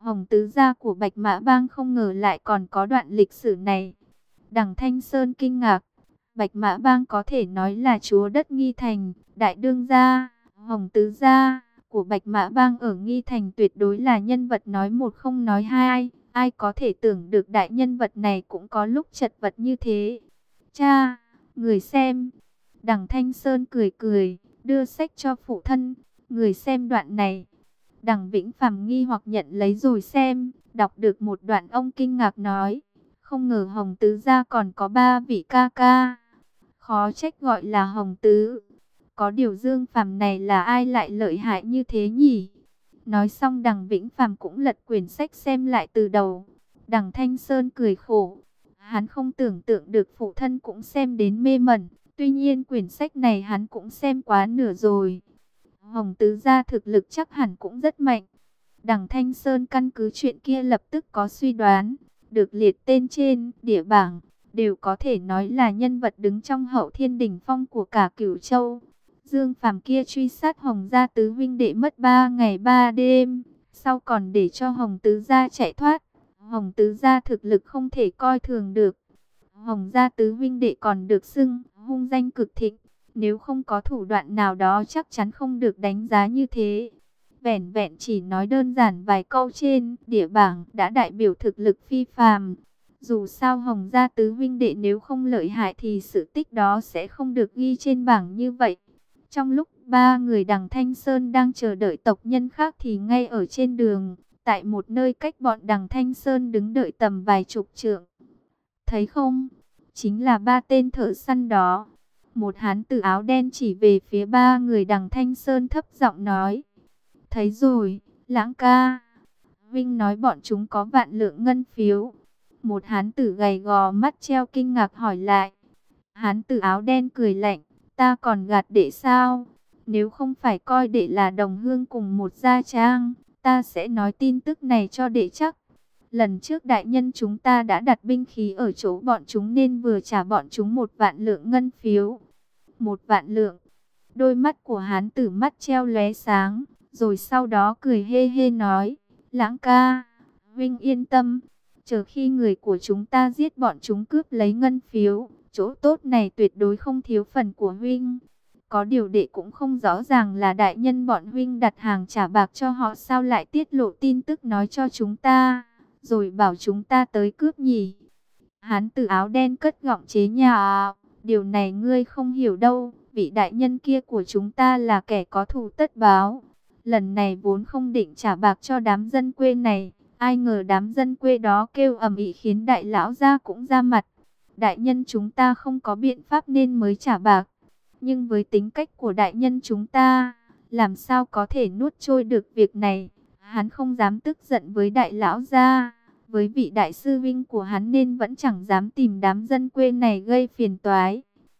Hồng tứ gia của Bạch Mã Bang không ngờ lại còn có đoạn lịch sử này. Đằng Thanh Sơn kinh ngạc. Bạch Mã Bang có thể nói là chúa đất Nghi Thành, đại đương gia, Hồng tứ gia của Bạch Mã Bang ở Nghi Thành tuyệt đối là nhân vật nói một không nói hai. Ai có thể tưởng được đại nhân vật này cũng có lúc chật vật như thế. Cha, người xem. Đằng Thanh Sơn cười cười, đưa sách cho phụ thân. Người xem đoạn này. Đằng Vĩnh Phàm nghi hoặc nhận lấy rồi xem, đọc được một đoạn ông kinh ngạc nói. Không ngờ Hồng tứ gia còn có 3 vị ca ca. Khó trách gọi là Hồng tứ. Có điều Dương Phàm này là ai lại lợi hại như thế nhỉ? Nói xong đằng Vĩnh Phàm cũng lật quyển sách xem lại từ đầu. Đằng Thanh Sơn cười khổ. Hắn không tưởng tượng được phụ thân cũng xem đến mê mẩn. Tuy nhiên quyển sách này hắn cũng xem quá nửa rồi. Hồng tứ gia thực lực chắc hẳn cũng rất mạnh. Đằng Thanh Sơn căn cứ chuyện kia lập tức có suy đoán. Được liệt tên trên địa bảng, đều có thể nói là nhân vật đứng trong hậu thiên đỉnh phong của cả Cửu Châu. Dương Phàm kia truy sát Hồng gia tứ huynh đệ mất 3 ngày 3 đêm, sau còn để cho Hồng tứ gia chạy thoát. Hồng tứ gia thực lực không thể coi thường được. Hồng gia tứ huynh đệ còn được xưng hung danh cực thịnh, nếu không có thủ đoạn nào đó chắc chắn không được đánh giá như thế. Vẻn vẹn chỉ nói đơn giản vài câu trên địa bảng đã đại biểu thực lực phi phàm. Dù sao Hồng gia tứ huynh đệ nếu không lợi hại thì sự tích đó sẽ không được ghi trên bảng như vậy. Trong lúc 3 người đằng Thanh Sơn đang chờ đợi tộc nhân khác thì ngay ở trên đường, tại một nơi cách bọn đằng Thanh Sơn đứng đợi tầm vài chục trượng. Thấy không? Chính là 3 tên thợ săn đó. Một hán tử áo đen chỉ về phía 3 người đằng Thanh Sơn thấp giọng nói. Thấy rồi, Lãng ca. Vinh nói bọn chúng có vạn lượng ngân phiếu. Một hán tử gầy gò mắt treo kinh ngạc hỏi lại. Hán tử áo đen cười lạnh. Ta còn gạt đệ sao? Nếu không phải coi đệ là đồng hương cùng một gia trang, ta sẽ nói tin tức này cho đệ chắc. Lần trước đại nhân chúng ta đã đặt binh khí ở chỗ bọn chúng nên vừa trả bọn chúng 1 vạn lượng ngân phiếu. 1 vạn lượng. Đôi mắt của hán tử mắt treo lóe sáng, rồi sau đó cười hê hê nói. Lãng ca, Vinh yên tâm. Chờ khi người của chúng ta giết bọn chúng cướp lấy ngân phiếu, chỗ tốt này tuyệt đối không thiếu phần của Vinh. Có điều đệ cũng không rõ ràng là đại nhân bọn Vinh đặt hàng trả bạc cho họ sao lại tiết lộ tin tức nói cho chúng ta, rồi bảo chúng ta tới cướp nhỉ. Hán tử áo đen cất giọng chế nhạo. Điều này ngươi không hiểu đâu, vị đại nhân kia của chúng ta là kẻ có thù tất báo. Lần này vốn không định trả bạc cho đám dân quê này, ai ngờ đám dân quê đó kêu ầm ĩ khiến đại lão gia cũng ra mặt. Đại nhân chúng ta không có biện pháp nên mới trả bạc. Nhưng với tính cách của đại nhân chúng ta, làm sao có thể nuốt trôi được việc này. Hắn không dám tức giận với đại lão gia, với vị đại sư vinh của hắn nên vẫn chẳng dám tìm đám dân quê này gây phiền toái.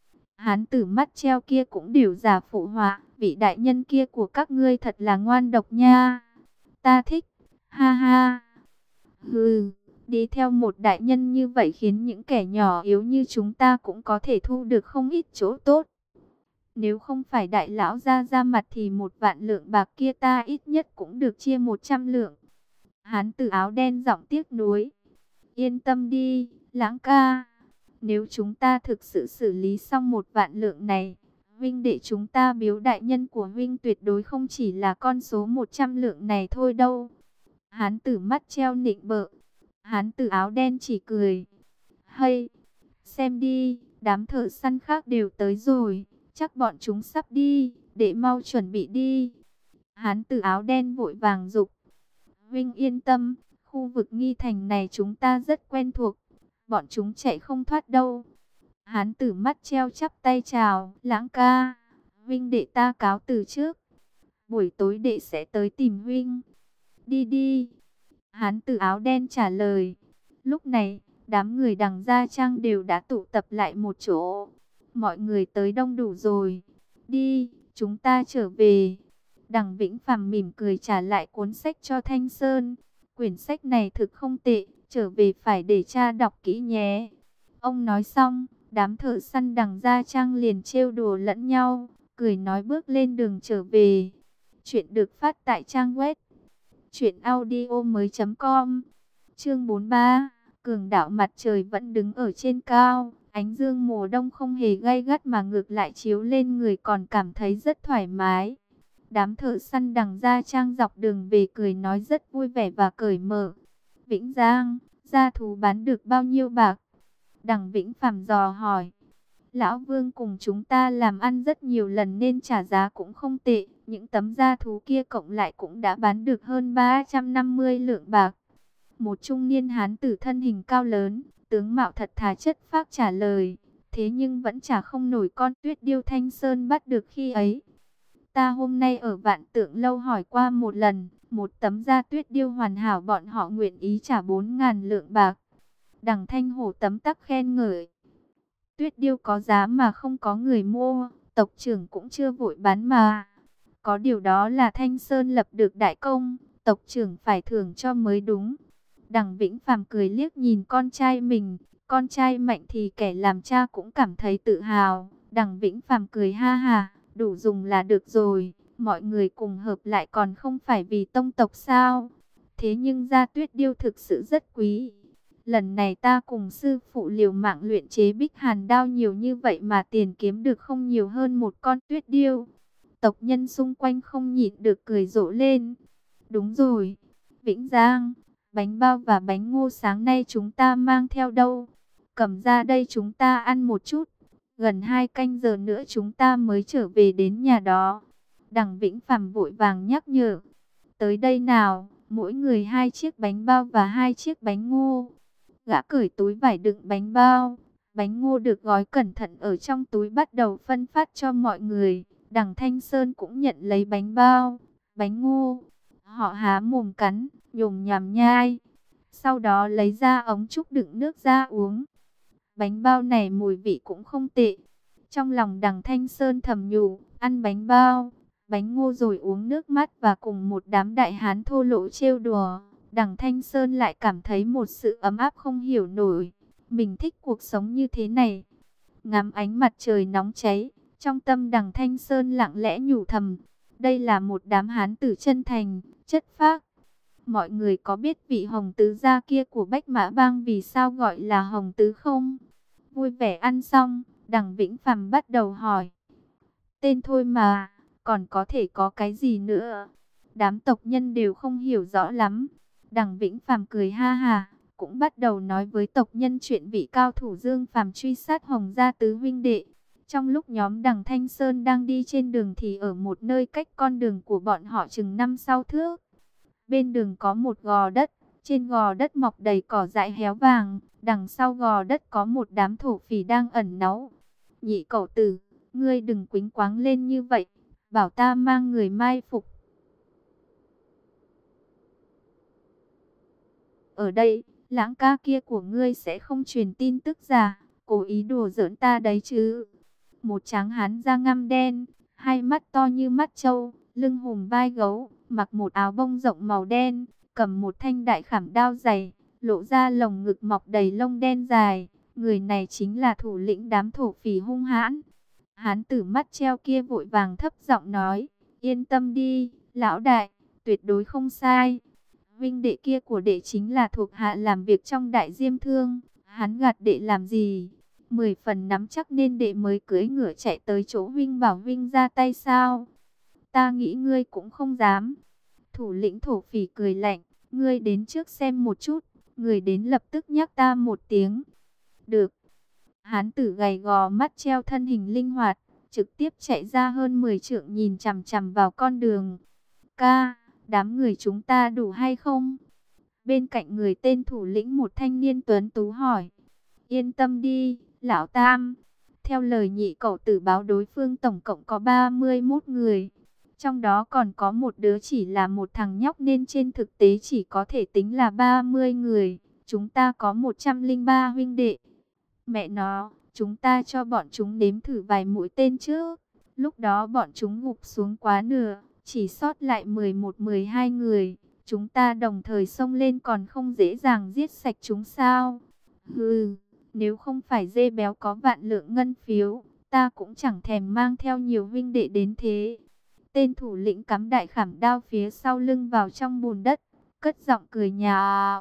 Hán tử mắt treo kia cũng đều giả phụ họa, vị đại nhân kia của các ngươi thật là ngoan độc nha. Ta thích, ha ha. Hừ, đi theo một đại nhân như vậy khiến những kẻ nhỏ yếu như chúng ta cũng có thể thu được không ít chỗ tốt. Nếu không phải đại lão ra mặt thì 1 vạn lượng bạc kia ta ít nhất cũng được chia 100 lượng. Hán tử áo đen giọng tiếc nuối. Yên tâm đi, Lãng ca. Nếu chúng ta thực sự xử lý xong 1 vạn lượng này, Vinh đệ chúng ta biếu đại nhân của Vinh tuyệt đối không chỉ là con số 100 lượng này thôi đâu. Hán tử mắt treo nịnh bợ. Hán tử áo đen chỉ cười. Hay, xem đi, đám thợ săn khác đều tới rồi. Chắc bọn chúng sắp đi, để mau chuẩn bị đi. Hán tử áo đen vội vàng giục. Vinh yên tâm, khu vực Nghi Thành này chúng ta rất quen thuộc. Bọn chúng chạy không thoát đâu. Hán tử mắt treo chắp tay chào. Lãng ca, Vinh đệ ta cáo từ trước. Buổi tối đệ sẽ tới tìm Vinh. Đi đi. Hán tử áo đen trả lời. Lúc này, đám người đằng Gia Trang đều đã tụ tập lại một chỗ. Mọi người tới đông đủ rồi. Đi, chúng ta trở về. Đằng Vĩnh Phàm mỉm cười trả lại cuốn sách cho Thanh Sơn. Quyển sách này thực không tệ, trở về phải để cha đọc kỹ nhé. Ông nói xong, đám thợ săn đằng Gia Trang liền trêu đùa lẫn nhau, cười nói bước lên đường trở về. Chuyện được phát tại trang web Chuyện audio mới.com. Chương 43. Cường đạo mặt trời vẫn đứng ở trên cao. Ánh dương mùa đông không hề gay gắt mà ngược lại chiếu lên người, còn cảm thấy rất thoải mái. Đám thợ săn đằng Gia Trang dọc đường về cười nói rất vui vẻ và cởi mở. Vĩnh Giang, gia thú bán được bao nhiêu bạc? Đằng Vĩnh Phàm dò hỏi. Lão Vương cùng chúng ta làm ăn rất nhiều lần nên trả giá cũng không tệ. Những tấm da thú kia cộng lại cũng đã bán được hơn 350 lượng bạc. Một trung niên hán tử thân hình cao lớn, tướng mạo thật thà chất phác trả lời. Thế nhưng vẫn trả không nổi con tuyết điêu Thanh Sơn bắt được khi ấy. Ta hôm nay ở Vạn Tượng Lâu hỏi qua một lần, một tấm da tuyết điêu hoàn hảo bọn họ nguyện ý trả 4.000 lượng bạc. Đằng Thanh Hổ tấm tắc khen ngợi. Tuyết điêu có giá mà không có người mua, tộc trưởng cũng chưa vội bán mà. Có điều đó là Thanh Sơn lập được đại công, tộc trưởng phải thưởng cho mới đúng. Đằng Vĩnh Phàm cười liếc nhìn con trai mình, con trai mạnh thì kẻ làm cha cũng cảm thấy tự hào. Đằng Vĩnh Phàm cười ha ha, đủ dùng là được rồi, mọi người cùng hợp lại còn không phải vì tông tộc sao. Thế nhưng da tuyết điêu thực sự rất quý. Lần này ta cùng sư phụ liều mạng luyện chế Bích Hàn đao nhiều như vậy mà tiền kiếm được không nhiều hơn một con tuyết điêu. Tộc nhân xung quanh không nhịn được cười rộ lên. Đúng rồi, Vĩnh Giang, bánh bao và bánh ngô sáng nay chúng ta mang theo đâu? Cầm ra đây chúng ta ăn một chút. Gần 2 canh giờ nữa chúng ta mới trở về đến nhà đó. Đằng Vĩnh Phàm vội vàng nhắc nhở. Tới đây nào, mỗi người 2 chiếc bánh bao và 2 chiếc bánh ngô. Gã cởi túi vải đựng bánh bao, bánh ngô được gói cẩn thận ở trong túi bắt đầu phân phát cho mọi người. Đằng Thanh Sơn cũng nhận lấy bánh bao, bánh ngô. Họ há mồm cắn, nhồm nhòm nhai. Sau đó lấy ra ống trúc đựng nước ra uống. Bánh bao này mùi vị cũng không tệ. Trong lòng đằng Thanh Sơn thầm nhủ, ăn bánh bao, bánh ngô rồi uống nước mắt và cùng một đám đại hán thô lỗ trêu đùa. Đằng Thanh Sơn lại cảm thấy một sự ấm áp không hiểu nổi. Mình thích cuộc sống như thế này. Ngắm ánh mặt trời nóng cháy, trong tâm đằng Thanh Sơn lặng lẽ nhủ thầm. Đây là một đám hán tử chân thành, chất phác. Mọi người có biết vị Hồng Tứ gia kia của Bách Mã Bang vì sao gọi là Hồng Tứ không? Vui vẻ ăn xong, đằng Vĩnh Phàm bắt đầu hỏi. Tên thôi mà, còn có thể có cái gì nữa? Đám tộc nhân đều không hiểu rõ lắm. Đằng Vĩnh Phàm cười ha ha, cũng bắt đầu nói với tộc nhân chuyện vị cao thủ Dương Phàm truy sát Hồng gia tứ huynh đệ. Trong lúc nhóm đằng Thanh Sơn đang đi trên đường thì ở một nơi cách con đường của bọn họ chừng 5-6 thước. Bên đường có một gò đất, trên gò đất mọc đầy cỏ dại héo vàng, đằng sau gò đất có một đám thổ phỉ đang ẩn náu. Nhị cậu tử, ngươi đừng quýnh quáng lên như vậy, bảo ta mang người mai phục. Ở đây, lãng ca kia của ngươi sẽ không truyền tin tức giả, cố ý đùa giỡn ta đấy chứ. Một tráng hán da ngăm đen, hai mắt to như mắt trâu, lưng hùm vai gấu, mặc một áo bông rộng màu đen, cầm một thanh đại khảm đao dày, lộ ra lồng ngực mọc đầy lông đen dài. Người này chính là thủ lĩnh đám thổ phỉ hung hãn. Hán tử mắt treo kia vội vàng thấp giọng nói, yên tâm đi, lão đại, tuyệt đối không sai. Vinh đệ kia của đệ chính là thuộc hạ làm việc trong Đại Diêm Thương, hắn gạt đệ làm gì? 10 phần nắm chắc nên đệ mới cưỡi ngựa chạy tới chỗ Vinh bảo Vinh ra tay sao? Ta nghĩ ngươi cũng không dám. Thủ lĩnh thổ phỉ cười lạnh, ngươi đến trước xem một chút, người đến lập tức nhắc ta một tiếng. Được. Hán tử gầy gò mắt treo thân hình linh hoạt, trực tiếp chạy ra hơn 10 trượng nhìn chằm chằm vào con đường. Ca, đám người chúng ta đủ hay không? Bên cạnh người tên thủ lĩnh một thanh niên tuấn tú hỏi. Yên tâm đi, lão tam. Theo lời nhị cậu tử báo đối phương tổng cộng có 31 người. Trong đó còn có một đứa chỉ là một thằng nhóc nên trên thực tế chỉ có thể tính là 30 người. Chúng ta có 103 huynh đệ. Mẹ nó, chúng ta cho bọn chúng nếm thử vài mũi tên trước. Lúc đó bọn chúng gục xuống quá nửa, chỉ sót lại 11-12 người. Chúng ta đồng thời xông lên còn không dễ dàng giết sạch chúng sao? Hừ, nếu không phải dê béo có vạn lượng ngân phiếu, ta cũng chẳng thèm mang theo nhiều huynh đệ đến thế. Tên thủ lĩnh cắm đại khảm đao phía sau lưng vào trong bùn đất, cất giọng cười nhạo.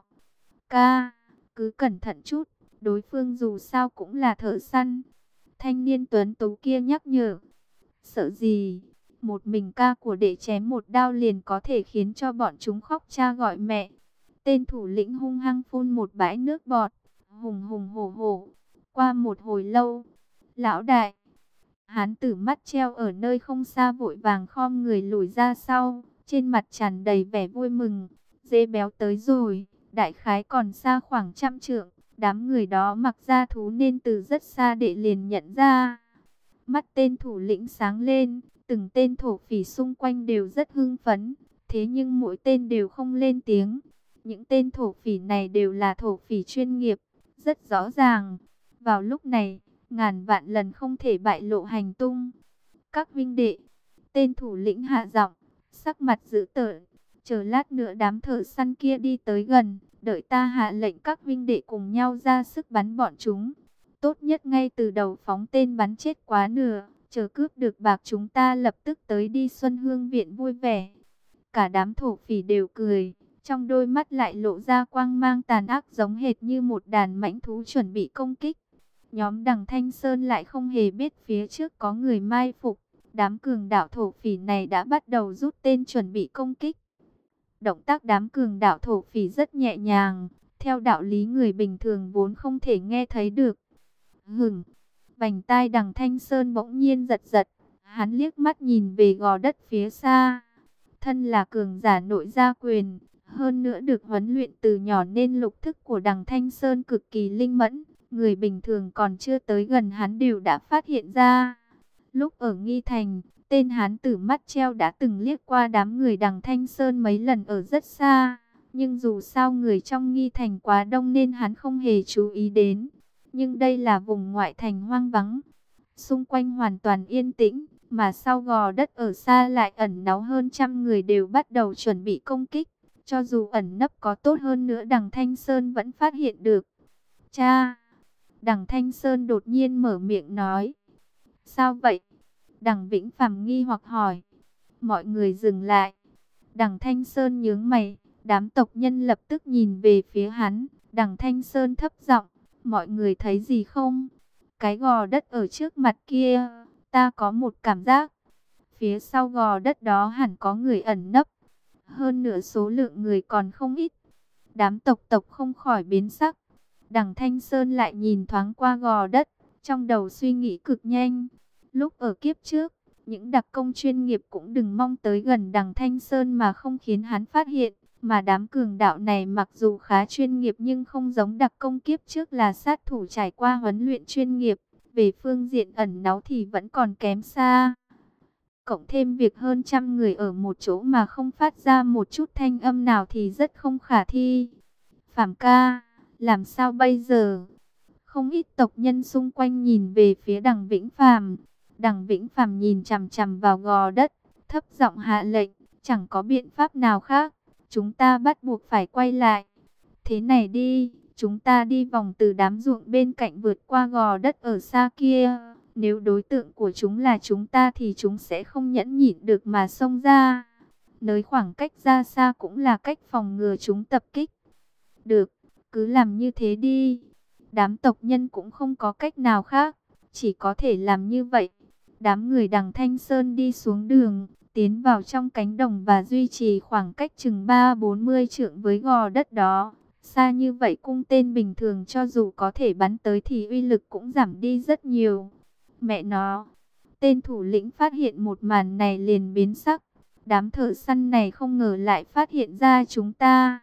Ca, cứ cẩn thận chút, đối phương dù sao cũng là thợ săn. Thanh niên tuấn tú kia nhắc nhở. Sợ gì, một mình ca của đệ chém một đao liền có thể khiến cho bọn chúng khóc cha gọi mẹ. Tên thủ lĩnh hung hăng phun một bãi nước bọt, hùng hùng hổ hổ. Qua một hồi lâu, lão đại, hán tử mắt treo ở nơi không xa vội vàng khom người lùi ra sau, trên mặt tràn đầy vẻ vui mừng. Dê béo tới rồi, đại khái còn xa khoảng 100 trượng. Đám người đó mặc da thú nên từ rất xa đệ liền nhận ra. Mắt tên thủ lĩnh sáng lên, từng tên thổ phỉ xung quanh đều rất hưng phấn, thế nhưng mỗi tên đều không lên tiếng. Những tên thổ phỉ này đều là thổ phỉ chuyên nghiệp, rất rõ ràng. Vào lúc này, ngàn vạn lần không thể bại lộ hành tung. Các vinh đệ, tên thủ lĩnh hạ giọng, sắc mặt dữ tợn. Chờ lát nữa đám thợ săn kia đi tới gần, đợi ta hạ lệnh các vinh đệ cùng nhau ra sức bắn bọn chúng. Tốt nhất ngay từ đầu phóng tên bắn chết quá nửa, chờ cướp được bạc chúng ta lập tức tới đi Xuân Hương Viện vui vẻ. Cả đám thổ phỉ đều cười, trong đôi mắt lại lộ ra quang mang tàn ác giống hệt như một đàn mãnh thú chuẩn bị công kích. Nhóm Đằng Thanh Sơn lại không hề biết phía trước có người mai phục, đám cường đạo thổ phỉ này đã bắt đầu rút tên chuẩn bị công kích. Động tác đám cường đạo thổ phỉ rất nhẹ nhàng, theo đạo lý người bình thường vốn không thể nghe thấy được. Hửng, vành tai Đằng Thanh Sơn bỗng nhiên giật giật, hắn liếc mắt nhìn về gò đất phía xa. Thân là cường giả nội gia quyền, hơn nữa được huấn luyện từ nhỏ nên lục thức của Đằng Thanh Sơn cực kỳ linh mẫn, người bình thường còn chưa tới gần hắn đều đã phát hiện ra. Lúc ở Nghi Thành, tên hán tử mắt treo đã từng liếc qua đám người Đằng Thanh Sơn mấy lần ở rất xa, nhưng dù sao người trong Nghi Thành quá đông nên hắn không hề chú ý đến. Nhưng đây là vùng ngoại thành hoang vắng, xung quanh hoàn toàn yên tĩnh, mà sau gò đất ở xa lại ẩn náu hơn 100 người đều bắt đầu chuẩn bị công kích. Cho dù ẩn nấp có tốt hơn nữa Đằng Thanh Sơn vẫn phát hiện được. Cha! Đằng Thanh Sơn đột nhiên mở miệng nói. Sao vậy? Đằng Vĩnh Phàm nghi hoặc hỏi. Mọi người dừng lại. Đằng Thanh Sơn nhướng mày, đám tộc nhân lập tức nhìn về phía hắn. Đằng Thanh Sơn thấp giọng, mọi người thấy gì không? Cái gò đất ở trước mặt kia, ta có một cảm giác. Phía sau gò đất đó hẳn có người ẩn nấp. Hơn nữa số lượng người còn không ít. Đám tộc tộc không khỏi biến sắc. Đằng Thanh Sơn lại nhìn thoáng qua gò đất, trong đầu suy nghĩ cực nhanh. Lúc ở kiếp trước, những đặc công chuyên nghiệp cũng đừng mong tới gần Đằng Thanh Sơn mà không khiến hắn phát hiện. Mà đám cường đạo này mặc dù khá chuyên nghiệp nhưng không giống đặc công kiếp trước là sát thủ trải qua huấn luyện chuyên nghiệp. Về phương diện ẩn náu thì vẫn còn kém xa. Cộng thêm việc hơn 100 người ở một chỗ mà không phát ra một chút thanh âm nào thì rất không khả thi. Phàm ca, làm sao bây giờ? Không ít tộc nhân xung quanh nhìn về phía Đằng Vĩnh Phàm. Đằng Vĩnh Phàm nhìn chằm chằm vào gò đất, thấp giọng hạ lệnh, chẳng có biện pháp nào khác, chúng ta bắt buộc phải quay lại. Thế này đi, chúng ta đi vòng từ đám ruộng bên cạnh vượt qua gò đất ở xa kia. Nếu đối tượng của chúng là chúng ta thì chúng sẽ không nhẫn nhịn được mà xông ra. Nới khoảng cách ra xa cũng là cách phòng ngừa chúng tập kích. Được, cứ làm như thế đi. Đám tộc nhân cũng không có cách nào khác, chỉ có thể làm như vậy. Đám người Đằng Thanh Sơn đi xuống đường, tiến vào trong cánh đồng và duy trì khoảng cách chừng 30-40 trượng với gò đất đó. Xa như vậy cung tên bình thường cho dù có thể bắn tới thì uy lực cũng giảm đi rất nhiều. Mẹ nó, tên thủ lĩnh phát hiện một màn này liền biến sắc. Đám thợ săn này không ngờ lại phát hiện ra chúng ta.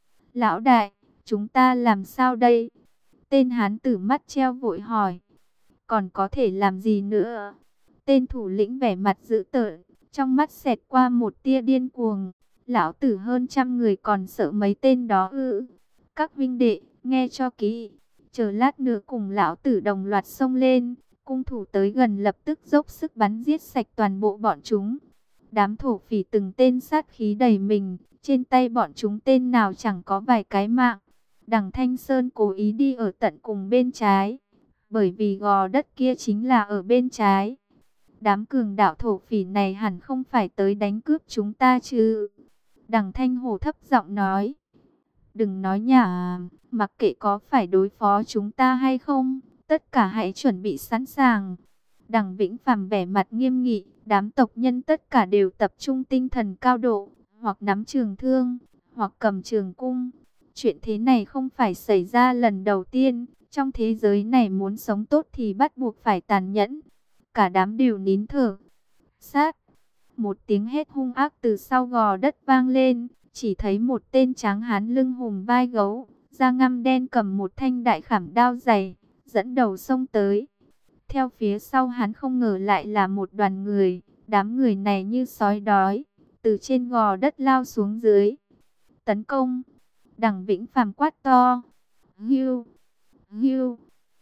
Lão đại, chúng ta làm sao đây? Tên hán tử mắt treo vội hỏi. Còn có thể làm gì nữa? Tên thủ lĩnh vẻ mặt dữ tợn, trong mắt xẹt qua một tia điên cuồng. Lão tử hơn 100 người còn sợ mấy tên đó ư? Các vinh đệ, nghe cho kỹ. Chờ lát nữa cùng lão tử đồng loạt xông lên. Cung thủ tới gần lập tức dốc sức bắn giết sạch toàn bộ bọn chúng. Đám thổ phỉ từng tên sát khí đầy mình. Trên tay bọn chúng tên nào chẳng có vài cái mạng. Đằng Thanh Sơn cố ý đi ở tận cùng bên trái. Bởi vì gò đất kia chính là ở bên trái. Đám cường đạo thổ phỉ này hẳn không phải tới đánh cướp chúng ta chứ. Đằng Thanh Hổ thấp giọng nói. Đừng nói nhảm, mặc kệ có phải đối phó chúng ta hay không, tất cả hãy chuẩn bị sẵn sàng. Đằng Vĩnh Phàm vẻ mặt nghiêm nghị, đám tộc nhân tất cả đều tập trung tinh thần cao độ, hoặc nắm trường thương, hoặc cầm trường cung. Chuyện thế này không phải xảy ra lần đầu tiên, trong thế giới này muốn sống tốt thì bắt buộc phải tàn nhẫn. Cả đám đều nín thở. Sát! Một tiếng hét hung ác từ sau gò đất vang lên, chỉ thấy một tên tráng hán lưng hùm vai gấu, da ngăm đen cầm một thanh đại khảm đao dày, dẫn đầu xông tới. Theo phía sau hắn không ngờ lại là một đoàn người, đám người này như sói đói, từ trên gò đất lao xuống dưới. Tấn công! Đằng Vĩnh Phàm quát to. Hưu! Hưu!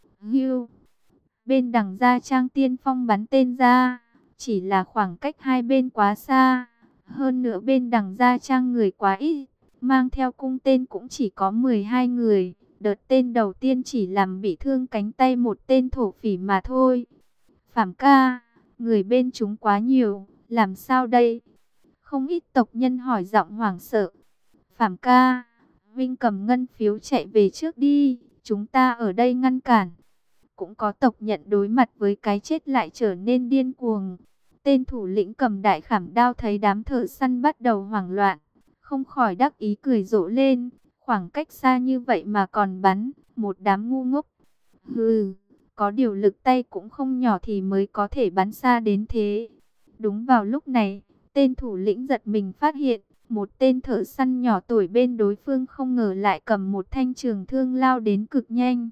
Hưu! Bên đằng Gia Trang tiên phong bắn tên ra, chỉ là khoảng cách hai bên quá xa. Hơn nữa bên đằng Gia Trang người quá ít, mang theo cung tên cũng chỉ có 12 người. Đợt tên đầu tiên chỉ làm bị thương cánh tay một tên thổ phỉ mà thôi. Phàm ca, người bên chúng quá nhiều, làm sao đây? Không ít tộc nhân hỏi giọng hoảng sợ. Phàm ca, Vinh cầm ngân phiếu chạy về trước đi, chúng ta ở đây ngăn cản. Cũng có tộc nhận đối mặt với cái chết lại trở nên điên cuồng. Tên thủ lĩnh cầm đại khảm đao thấy đám thợ săn bắt đầu hoảng loạn, không khỏi đắc ý cười rộ lên. Khoảng cách xa như vậy mà còn bắn, một đám ngu ngốc. Hừ, có điều lực tay cũng không nhỏ thì mới có thể bắn xa đến thế. Đúng vào lúc này, tên thủ lĩnh giật mình phát hiện, một tên thợ săn nhỏ tuổi bên đối phương không ngờ lại cầm một thanh trường thương lao đến cực nhanh.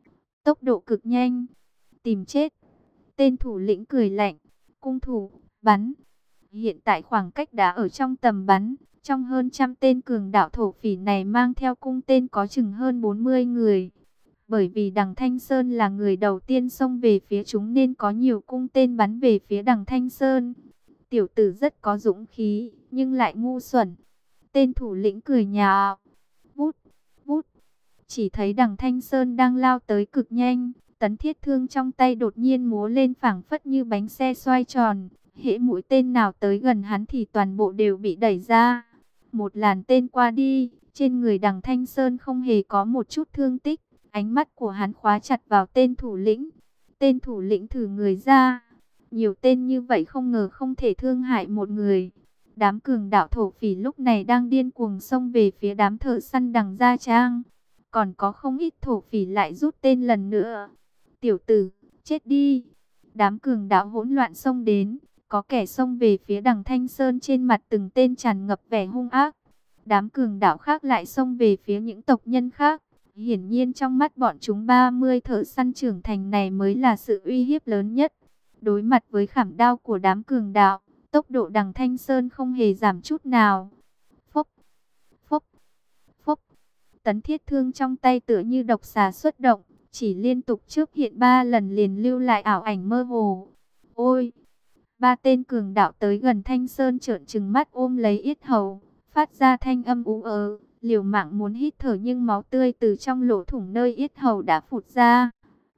Tốc độ cực nhanh, tìm chết. Tên thủ lĩnh cười lạnh, cung thủ, bắn. Hiện tại khoảng cách đã ở trong tầm bắn, trong hơn trăm tên cường đạo thổ phỉ này mang theo cung tên có chừng hơn 40 người. Bởi vì đằng Thanh Sơn là người đầu tiên xông về phía chúng nên có nhiều cung tên bắn về phía đằng Thanh Sơn. Tiểu tử rất có dũng khí, nhưng lại ngu xuẩn. Tên thủ lĩnh cười nhạo. Vút, vút. Chỉ thấy đằng Thanh Sơn đang lao tới cực nhanh. Tấn thiết thương trong tay đột nhiên múa lên phảng phất như bánh xe xoay tròn. Hễ mũi tên nào tới gần hắn thì toàn bộ đều bị đẩy ra. Một làn tên qua đi, trên người đằng Thanh Sơn không hề có một chút thương tích. Ánh mắt của hắn khóa chặt vào tên thủ lĩnh. Tên thủ lĩnh thử người ra. Nhiều tên như vậy không ngờ không thể thương hại một người. Đám cường đạo thổ phỉ lúc này đang điên cuồng xông về phía đám thợ săn đằng Gia Trang. Còn có không ít thổ phỉ lại rút tên lần nữa. Tiểu tử, chết đi. Đám cường đạo hỗn loạn xông đến. Có kẻ xông về phía đằng Thanh Sơn, trên mặt từng tên tràn ngập vẻ hung ác. Đám cường đạo khác lại xông về phía những tộc nhân khác. Hiển nhiên trong mắt bọn chúng 30 thợ săn trưởng thành này mới là sự uy hiếp lớn nhất. Đối mặt với khảm đao của đám cường đạo, tốc độ đằng Thanh Sơn không hề giảm chút nào. Phốc, phốc, phốc. Tấn thiết thương trong tay tựa như độc xà xuất động, chỉ liên tục chớp hiện 3 lần liền lưu lại ảo ảnh mơ hồ. Ôi! 3 tên cường đạo tới gần Thanh Sơn trợn trừng mắt ôm lấy yết hầu, phát ra thanh âm ú ớ, liều mạng muốn hít thở nhưng máu tươi từ trong lỗ thủng nơi yết hầu đã phụt ra.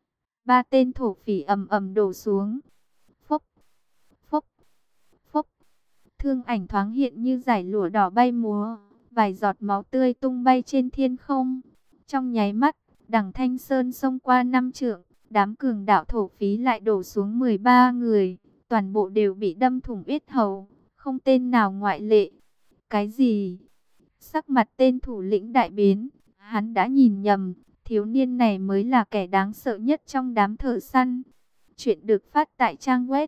3 tên thổ phỉ ầm ầm đổ xuống. Phốc, phốc, phốc. Thương ảnh thoáng hiện như dải lụa đỏ bay múa, vài giọt máu tươi tung bay trên thiên không. Trong nháy mắt, đằng Thanh Sơn xông qua 5 trượng, đám cường đạo thổ phí lại đổ xuống 13 người. Toàn bộ đều bị đâm thủng yết hầu, không tên nào ngoại lệ. Cái gì? Sắc mặt tên thủ lĩnh đại biến, hắn đã nhìn nhầm, thiếu niên này mới là kẻ đáng sợ nhất trong đám thợ săn. Chuyện được phát tại trang web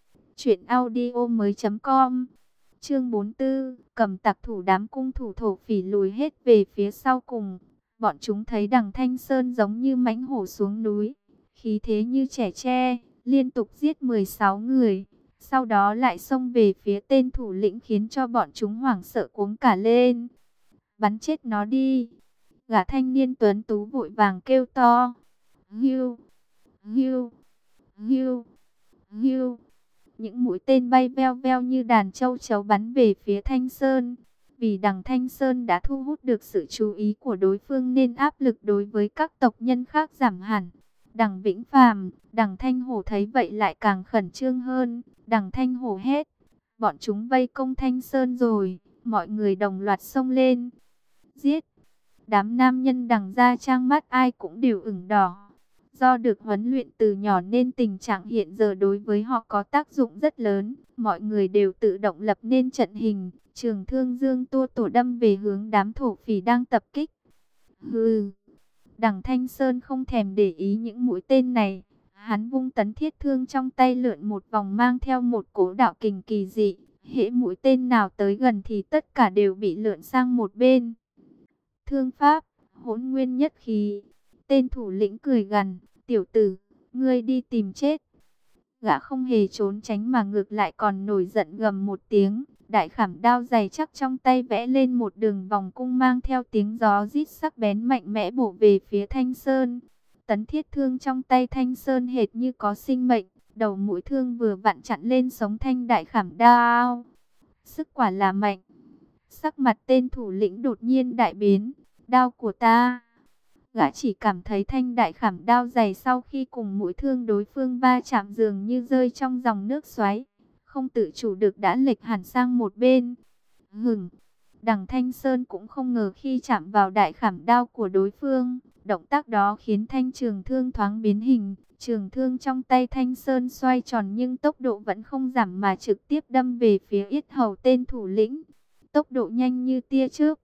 truyệnaudiomoi.com. Chương 44, cầm tặc thủ. Đám cung thủ thổ phỉ lùi hết về phía sau cùng. Bọn chúng thấy đằng Thanh Sơn giống như mãnh hổ xuống núi, khí thế như trẻ tre, liên tục giết 16 người. Sau đó lại xông về phía tên thủ lĩnh khiến cho bọn chúng hoảng sợ cuống cả lên. Bắn chết nó đi! Gã thanh niên tuấn tú vội vàng kêu to. Hưu! Hưu! Hưu! Hưu! Những mũi tên bay veo veo như đàn châu chấu bắn về phía Thanh Sơn. Vì đằng Thanh Sơn đã thu hút được sự chú ý của đối phương nên áp lực đối với các tộc nhân khác giảm hẳn. Đằng Vĩnh Phàm, đằng Thanh Hổ thấy vậy lại càng khẩn trương hơn. Đằng Thanh Hổ hét, bọn chúng vây công Thanh Sơn rồi, mọi người đồng loạt xông lên. Giết! Đám nam nhân Đằng Gia Trang mắt ai cũng đều ửng đỏ. Do được huấn luyện từ nhỏ nên tình trạng hiện giờ đối với họ có tác dụng rất lớn. Mọi người đều tự động lập nên trận hình, trường thương dương tua tổ đâm về hướng đám thổ phỉ đang tập kích. Hừ! Đằng Thanh Sơn không thèm để ý những mũi tên này. Hắn vung tấn thiết thương trong tay lượn một vòng mang theo một cỗ đạo kình kỳ dị. Hễ mũi tên nào tới gần thì tất cả đều bị lượn sang một bên. Thương pháp, hỗn nguyên nhất khí. Tên thủ lĩnh cười gằn, tiểu tử, ngươi đi tìm chết. Gã không hề trốn tránh mà ngược lại còn nổi giận gầm một tiếng. Đại khảm đao dày chắc trong tay vẽ lên một đường vòng cung mang theo tiếng gió rít sắc bén mạnh mẽ bổ về phía Thanh Sơn. Tấn thiết thương trong tay Thanh Sơn hệt như có sinh mệnh, đầu mũi thương vừa vặn chặn lên sống thanh đại khảm đao. Sức quả là mạnh. Sắc mặt tên thủ lĩnh đột nhiên đại biến. Đao của ta. Gã chỉ cảm thấy thanh đại khảm đao dày sau khi cùng mũi thương đối phương va chạm dường như rơi trong dòng nước xoáy. Không tự chủ được đã lệch hẳn sang một bên. Hửng! Đằng Thanh Sơn cũng không ngờ khi chạm vào đại khảm đao của đối phương. Động tác đó khiến thanh trường thương thoáng biến hình. Trường thương trong tay Thanh Sơn xoay tròn nhưng tốc độ vẫn không giảm mà trực tiếp đâm về phía yết hầu tên thủ lĩnh. Tốc độ nhanh như tia chớp.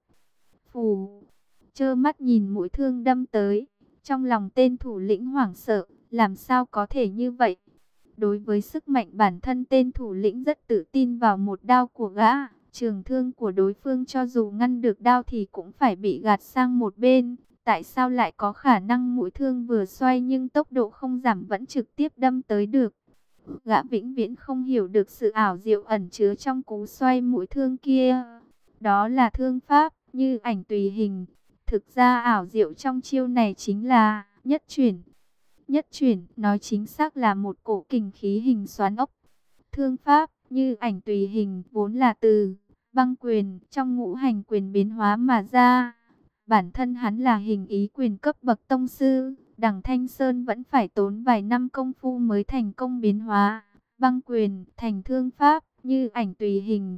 Phù! Trơ mắt nhìn mũi thương đâm tới. Trong lòng tên thủ lĩnh hoảng sợ. Làm sao có thể như vậy? Đối với sức mạnh bản thân tên thủ lĩnh rất tự tin vào một đao của gã. Trường thương của đối phương cho dù ngăn được đao thì cũng phải bị gạt sang một bên. Tại sao lại có khả năng mũi thương vừa xoay nhưng tốc độ không giảm vẫn trực tiếp đâm tới được? Gã vĩnh viễn không hiểu được sự ảo diệu ẩn chứa trong cú xoay mũi thương kia. Đó là thương pháp, như ảnh tùy hình. Thực ra ảo diệu trong chiêu này chính là nhất chuyển. Nhất chuyển nói chính xác là một cổ kình khí hình xoắn ốc. Thương pháp, như ảnh tùy hình vốn là từ băng quyền trong ngũ hành quyền biến hóa mà ra. Bản thân hắn là hình ý quyền cấp bậc tông sư. Đằng Thanh Sơn vẫn phải tốn vài năm công phu mới thành công biến hóa băng quyền thành thương pháp như ảnh tùy hình.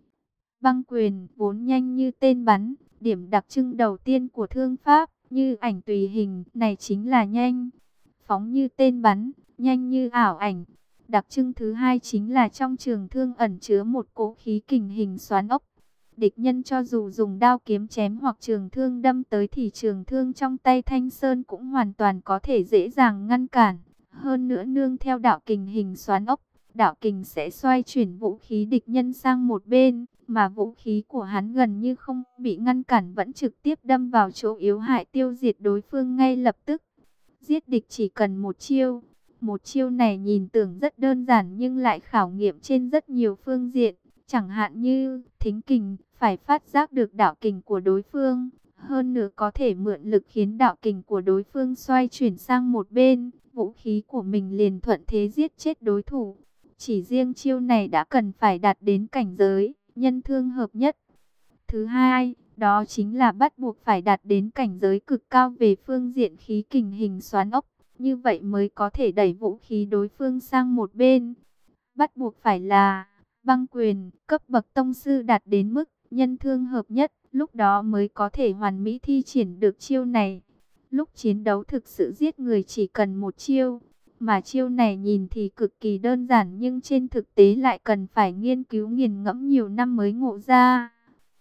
Băng quyền vốn nhanh như tên bắn. Điểm đặc trưng đầu tiên của thương pháp như ảnh tùy hình này chính là nhanh. Phóng như tên bắn, nhanh như ảo ảnh. Đặc trưng thứ hai chính là trong trường thương ẩn chứa một cỗ khí kình hình xoắn ốc. Địch nhân cho dù dùng đao kiếm chém hoặc trường thương đâm tới thì trường thương trong tay Thanh Sơn cũng hoàn toàn có thể dễ dàng ngăn cản. Hơn nữa nương theo đạo kình hình xoắn ốc, đạo kình sẽ xoay chuyển vũ khí địch nhân sang một bên, mà vũ khí của hắn gần như không bị ngăn cản vẫn trực tiếp đâm vào chỗ yếu hại tiêu diệt đối phương ngay lập tức. Giết địch chỉ cần một chiêu. Một chiêu này nhìn tưởng rất đơn giản nhưng lại khảo nghiệm trên rất nhiều phương diện. Chẳng hạn như thính kình, phải phát giác được đạo kình của đối phương. Hơn nữa có thể mượn lực khiến đạo kình của đối phương xoay chuyển sang một bên. Vũ khí của mình liền thuận thế giết chết đối thủ. Chỉ riêng chiêu này đã cần phải đạt đến cảnh giới nhân thương hợp nhất. Thứ hai, đó chính là bắt buộc phải đạt đến cảnh giới cực cao về phương diện khí kình hình xoắn ốc. Như vậy mới có thể đẩy vũ khí đối phương sang một bên. Bắt buộc phải là băng quyền, cấp bậc tông sư đạt đến mức nhân thương hợp nhất. Lúc đó mới có thể hoàn mỹ thi triển được chiêu này. Lúc chiến đấu thực sự giết người chỉ cần một chiêu. Mà chiêu này nhìn thì cực kỳ đơn giản nhưng trên thực tế lại cần phải nghiên cứu nghiền ngẫm nhiều năm mới ngộ ra.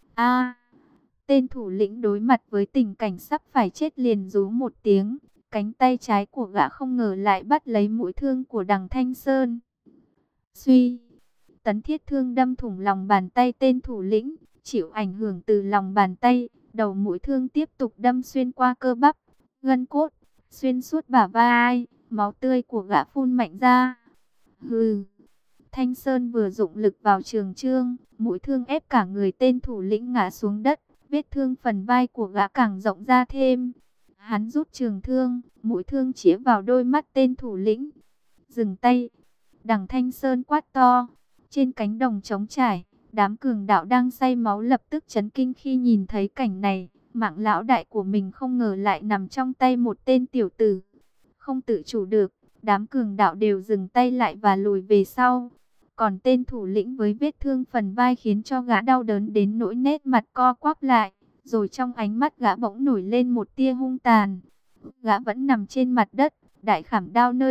Tên thủ lĩnh đối mặt với tình cảnh sắp phải chết liền rú một tiếng. Cánh tay trái của gã không ngờ lại bắt lấy mũi thương của Đằng Thanh Sơn. Suy, tấn thiết thương đâm thủng lòng bàn tay tên thủ lĩnh. Chịu ảnh hưởng từ lòng bàn tay, đầu mũi thương tiếp tục đâm xuyên qua cơ bắp, gân cốt, xuyên suốt bả vai. Máu tươi của gã phun mạnh ra. Hừ! Thanh Sơn vừa dụng lực vào trường thương, mũi thương ép cả người tên thủ lĩnh ngã xuống đất. Vết thương phần vai của gã càng rộng ra thêm. Hắn rút trường thương, mũi thương chĩa vào đôi mắt tên thủ lĩnh. Dừng tay! Đằng Thanh Sơn quát to. Trên cánh đồng trống trải, đám cường đạo đang say máu lập tức chấn kinh khi nhìn thấy cảnh này. Mạng lão đại của mình không ngờ lại nằm trong tay một tên tiểu tử. Không tự chủ được, đám cường đạo đều dừng tay lại và lùi về sau. Còn tên thủ lĩnh với vết thương phần vai khiến cho gã đau đớn đến nỗi nét mặt co quắp lại, rồi trong ánh mắt gã bỗng nổi lên một tia hung tàn. Gã vẫn nằm trên mặt đất, đại khảm đao nơi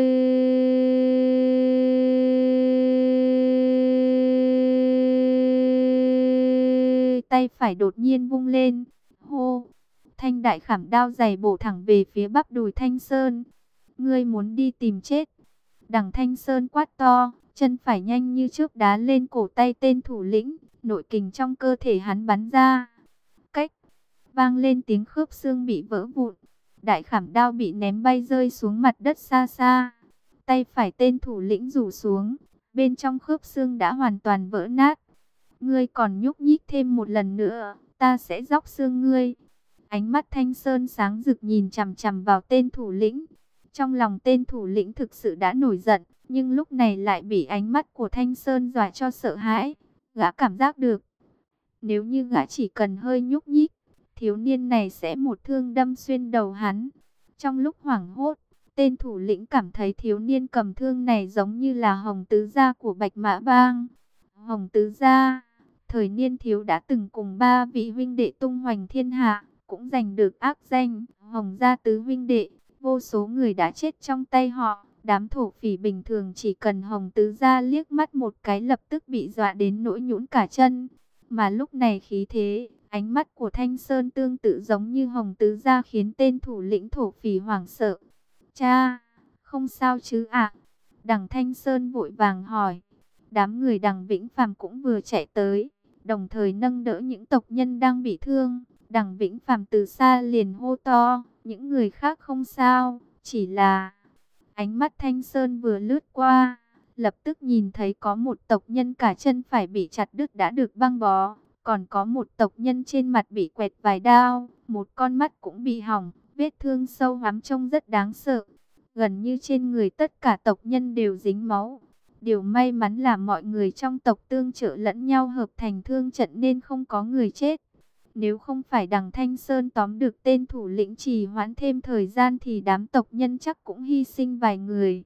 tay phải đột nhiên vung lên. Hô! Thanh đại khảm đao dày bổ thẳng về phía bắp đùi Thanh Sơn. Ngươi muốn đi tìm chết? Đằng Thanh Sơn quát to, chân phải nhanh như chớp đá lên cổ tay tên thủ lĩnh, nội kình trong cơ thể hắn bắn ra. Cách vang lên tiếng khớp xương bị vỡ vụn, đại khảm đao bị ném bay rơi xuống mặt đất xa xa. Tay phải tên thủ lĩnh rủ xuống, bên trong khớp xương đã hoàn toàn vỡ nát. Ngươi còn nhúc nhích thêm một lần nữa, ta sẽ róc xương ngươi. Ánh mắt Thanh Sơn sáng rực nhìn chằm chằm vào tên thủ lĩnh. Trong lòng tên thủ lĩnh thực sự đã nổi giận, nhưng lúc này lại bị ánh mắt của Thanh Sơn dọa cho sợ hãi. Gã cảm giác được, nếu như gã chỉ cần hơi nhúc nhích, thiếu niên này sẽ một thương đâm xuyên đầu hắn. Trong lúc hoảng hốt, tên thủ lĩnh cảm thấy thiếu niên cầm thương này giống như là Hồng Tứ Gia của Bạch Mã Bang. Hồng Tứ Gia, thời niên thiếu đã từng cùng 3 vị huynh đệ tung hoành thiên hạ, cũng giành được ác danh Hồng Gia Tứ huynh đệ. Vô số người đã chết trong tay họ. Đám thổ phỉ bình thường chỉ cần Hồng Tứ Gia liếc mắt một cái lập tức bị dọa đến nỗi nhũn cả chân. Mà lúc này khí thế, ánh mắt của Thanh Sơn tương tự giống như Hồng Tứ Gia khiến tên thủ lĩnh thổ phỉ hoảng sợ. Cha, không sao chứ ạ? Đằng Thanh Sơn vội vàng hỏi. Đám người đằng Vĩnh Phàm cũng vừa chạy tới, đồng thời nâng đỡ những tộc nhân đang bị thương. Đằng Vĩnh Phàm từ xa liền hô to, những người khác không sao, chỉ là... Ánh mắt Thanh Sơn vừa lướt qua, lập tức nhìn thấy có một tộc nhân cả chân phải bị chặt đứt đã được băng bó. Còn có một tộc nhân trên mặt bị quẹt vài đao, một con mắt cũng bị hỏng, vết thương sâu hoắm trông rất đáng sợ. Gần như trên người tất cả tộc nhân đều dính máu. Điều may mắn là mọi người trong tộc tương trợ lẫn nhau hợp thành thương trận nên không có người chết. Nếu không phải đằng Thanh Sơn tóm được tên thủ lĩnh trì hoãn thêm thời gian thì đám tộc nhân chắc cũng hy sinh vài người.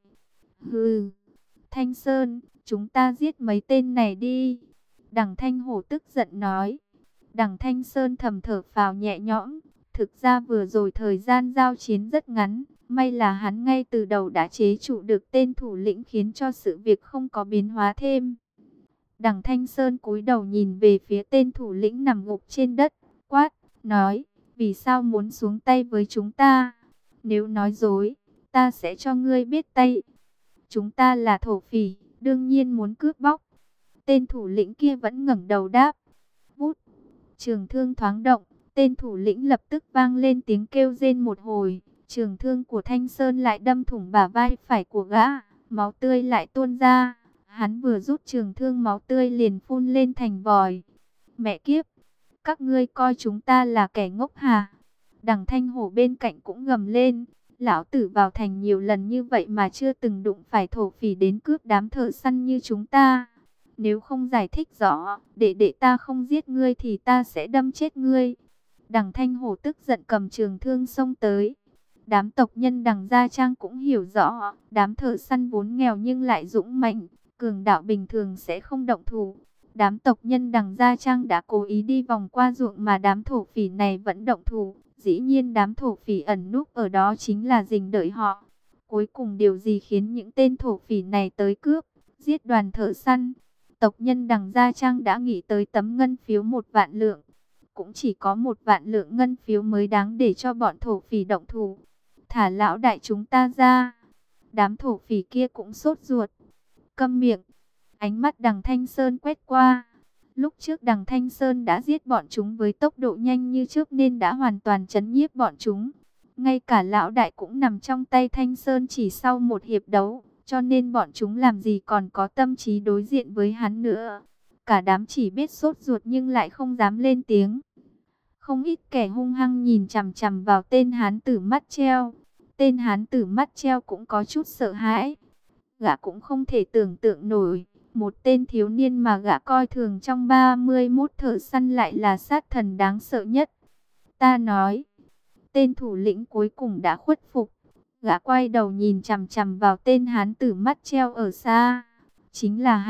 Hừ, Thanh Sơn, chúng ta giết mấy tên này đi. Đằng Thanh Hổ tức giận nói. Đằng Thanh Sơn thầm thở phào nhẹ nhõm. Thực ra vừa rồi thời gian giao chiến rất ngắn. May là hắn ngay từ đầu đã chế trụ được tên thủ lĩnh khiến cho sự việc không có biến hóa thêm. Đằng Thanh Sơn cúi đầu nhìn về phía tên thủ lĩnh nằm gục trên đất, quát, nói, vì sao muốn xuống tay với chúng ta? Nếu nói dối, ta sẽ cho ngươi biết tay. Chúng ta là thổ phỉ, đương nhiên muốn cướp bóc. Tên thủ lĩnh kia vẫn ngẩng đầu đáp. Vút, trường thương thoáng động, tên thủ lĩnh lập tức vang lên tiếng kêu rên một hồi. Trường thương của Thanh Sơn lại đâm thủng bả vai phải của gã, máu tươi lại tuôn ra. Hắn vừa rút trường thương máu tươi liền phun lên thành vòi. Mẹ kiếp, các ngươi coi chúng ta là kẻ ngốc hả? Đằng Thanh Hổ bên cạnh cũng gầm lên. Lão tử vào thành nhiều lần như vậy mà chưa từng đụng phải thổ phỉ đến cướp đám thợ săn như chúng ta. Nếu không giải thích rõ, để ta không giết ngươi thì ta sẽ đâm chết ngươi. Đằng Thanh Hổ tức giận cầm trường thương xông tới. Đám tộc nhân đằng Gia Trang cũng hiểu rõ, đám thợ săn vốn nghèo nhưng lại dũng mạnh, cường đạo bình thường sẽ không động thủ. Đám tộc nhân đằng Gia Trang đã cố ý đi vòng qua ruộng mà đám thổ phỉ này vẫn động thủ. Dĩ nhiên đám thổ phỉ ẩn núp ở đó chính là rình đợi họ. Cuối cùng điều gì khiến những tên thổ phỉ này tới cướp, giết đoàn thợ săn? Tộc nhân đằng Gia Trang đã nghĩ tới tấm ngân phiếu 1 vạn lượng. Cũng chỉ có 1 vạn lượng ngân phiếu mới đáng để cho bọn thổ phỉ động thủ. Thả lão đại chúng ta ra. Đám thổ phỉ kia cũng sốt ruột. Câm miệng. Ánh mắt đằng Thanh Sơn quét qua. Lúc trước đằng Thanh Sơn đã giết bọn chúng với tốc độ nhanh như trước nên đã hoàn toàn trấn nhiếp bọn chúng. Ngay cả lão đại cũng nằm trong tay Thanh Sơn chỉ sau một hiệp đấu. Cho nên bọn chúng làm gì còn có tâm trí đối diện với hắn nữa. Cả đám chỉ biết sốt ruột nhưng lại không dám lên tiếng. Không ít kẻ hung hăng nhìn chằm chằm vào tên hán tử mắt treo. Tên hán tử mắt treo cũng có chút sợ hãi. Gã cũng không thể tưởng tượng nổi. Một tên thiếu niên mà gã coi thường trong 31 thợ săn lại là sát thần đáng sợ nhất. Ta nói, tên thủ lĩnh cuối cùng đã khuất phục. Gã quay đầu nhìn chằm chằm vào tên hán tử mắt treo ở xa. Chính là hắn,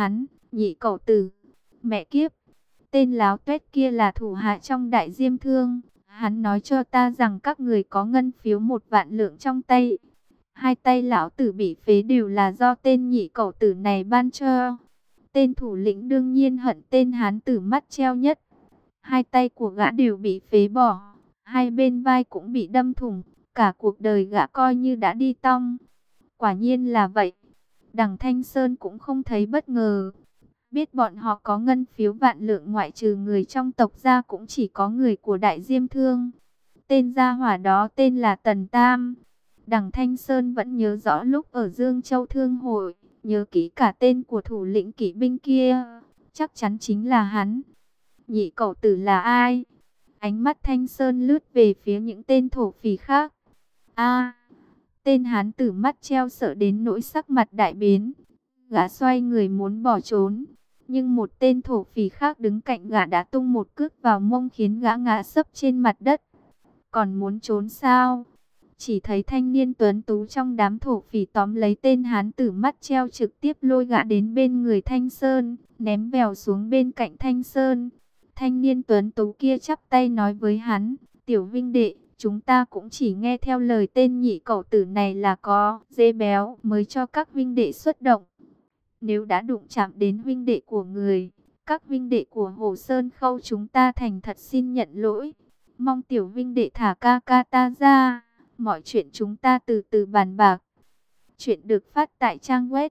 Nhị cẩu tử, mẹ kiếp, tên láo tuét kia là thủ hạ trong Đại Diêm Thương. Hắn nói cho ta rằng các người có ngân phiếu 1 vạn lượng trong tay. Hai tay lão tử bị phế đều là do tên nhị cẩu tử này ban cho. Tên thủ lĩnh đương nhiên hận tên hán tử mắt treo nhất. Hai tay của gã đều bị phế bỏ, hai bên vai cũng bị đâm thủng, cả cuộc đời gã coi như đã đi tong. Quả nhiên là vậy. Đằng Thanh Sơn cũng không thấy bất ngờ. Biết bọn họ có ngân phiếu 1 vạn lượng, ngoại trừ người trong tộc ra cũng chỉ có người của Đại Diêm Thương. Tên gia hỏa đó tên là Tần Tam. Đằng Thanh Sơn vẫn nhớ rõ lúc ở Dương Châu Thương Hội, nhớ kỹ cả tên của thủ lĩnh kỵ binh kia, chắc chắn chính là hắn. Nhị cẩu tử là ai? Ánh mắt Thanh Sơn lướt về phía những tên thổ phỉ khác. A, tên hán tử mắt treo sợ đến nỗi sắc mặt đại biến. Gã xoay người muốn bỏ trốn, nhưng một tên thổ phỉ khác đứng cạnh gã đã tung một cước vào mông khiến gã ngã sấp trên mặt đất. Còn muốn trốn sao? Chỉ thấy thanh niên tuấn tú trong đám thổ phỉ tóm lấy tên hán tử mắt treo, trực tiếp lôi gã đến bên người Thanh Sơn, ném bèo xuống bên cạnh Thanh Sơn. Thanh niên tuấn tú kia chắp tay nói với hắn: tiểu vinh đệ, chúng ta cũng chỉ nghe theo lời tên nhị cẩu tử này là có dê béo mới cho các vinh đệ xuất động. Nếu đã đụng chạm đến vinh đệ của người, các vinh đệ của Hồ Sơn Khâu chúng ta thành thật xin nhận lỗi. Mong tiểu vinh đệ thả ca ca ta ra, mọi chuyện chúng ta từ từ bàn bạc. Chuyện được phát tại trang web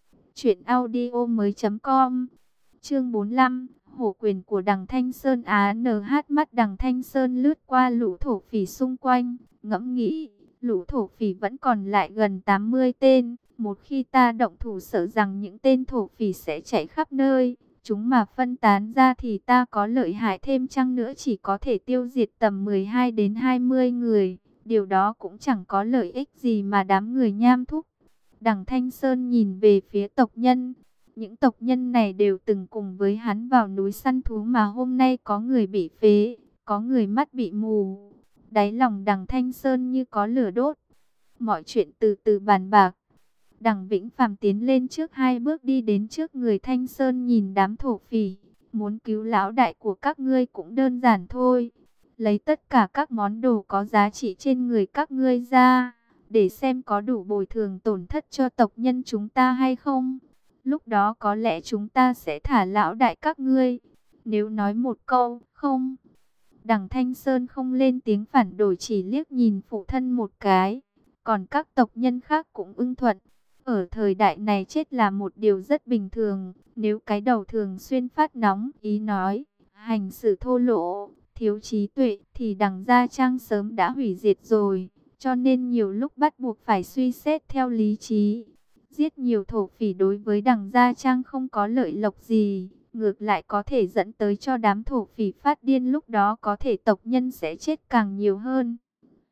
truyệnaudiomoi.com. Chương 45, hổ quyền của Đằng Thanh Sơn. Mắt Đằng Thanh Sơn lướt qua lũ thổ phỉ xung quanh, ngẫm nghĩ, lũ thổ phỉ vẫn còn lại gần 80 tên. Một khi ta động thủ sợ rằng những tên thổ phỉ sẽ chạy khắp nơi. Chúng mà phân tán ra thì ta có lợi hại thêm chăng nữa chỉ có thể tiêu diệt tầm 12 đến 20 người. Điều đó cũng chẳng có lợi ích gì mà đám người nham thúc. Đằng Thanh Sơn nhìn về phía tộc nhân. Những tộc nhân này đều từng cùng với hắn vào núi săn thú mà hôm nay có người bị phế, có người mắt bị mù. Đáy lòng Đằng Thanh Sơn như có lửa đốt. Mọi chuyện từ từ bàn bạc. Đằng Vĩnh Phàm tiến lên trước 2 bước đi đến trước người Thanh Sơn, nhìn đám thổ phỉ. Muốn cứu lão đại của các ngươi cũng đơn giản thôi. Lấy tất cả các món đồ có giá trị trên người các ngươi ra, để xem có đủ bồi thường tổn thất cho tộc nhân chúng ta hay không. Lúc đó có lẽ chúng ta sẽ thả lão đại các ngươi. Nếu nói một câu không, Đằng Thanh Sơn không lên tiếng phản đối, chỉ liếc nhìn phụ thân một cái. Còn các tộc nhân khác cũng ưng thuận. Ở thời đại này chết là một điều rất bình thường. Nếu cái đầu thường xuyên phát nóng, ý nói, hành xử thô lỗ, thiếu trí tuệ, thì Đằng Gia Trang sớm đã hủy diệt rồi. Cho nên nhiều lúc bắt buộc phải suy xét theo lý trí. Giết nhiều thổ phỉ đối với Đằng Gia Trang không có lợi lộc gì, ngược lại có thể dẫn tới cho đám thổ phỉ phát điên, lúc đó có thể tộc nhân sẽ chết càng nhiều hơn.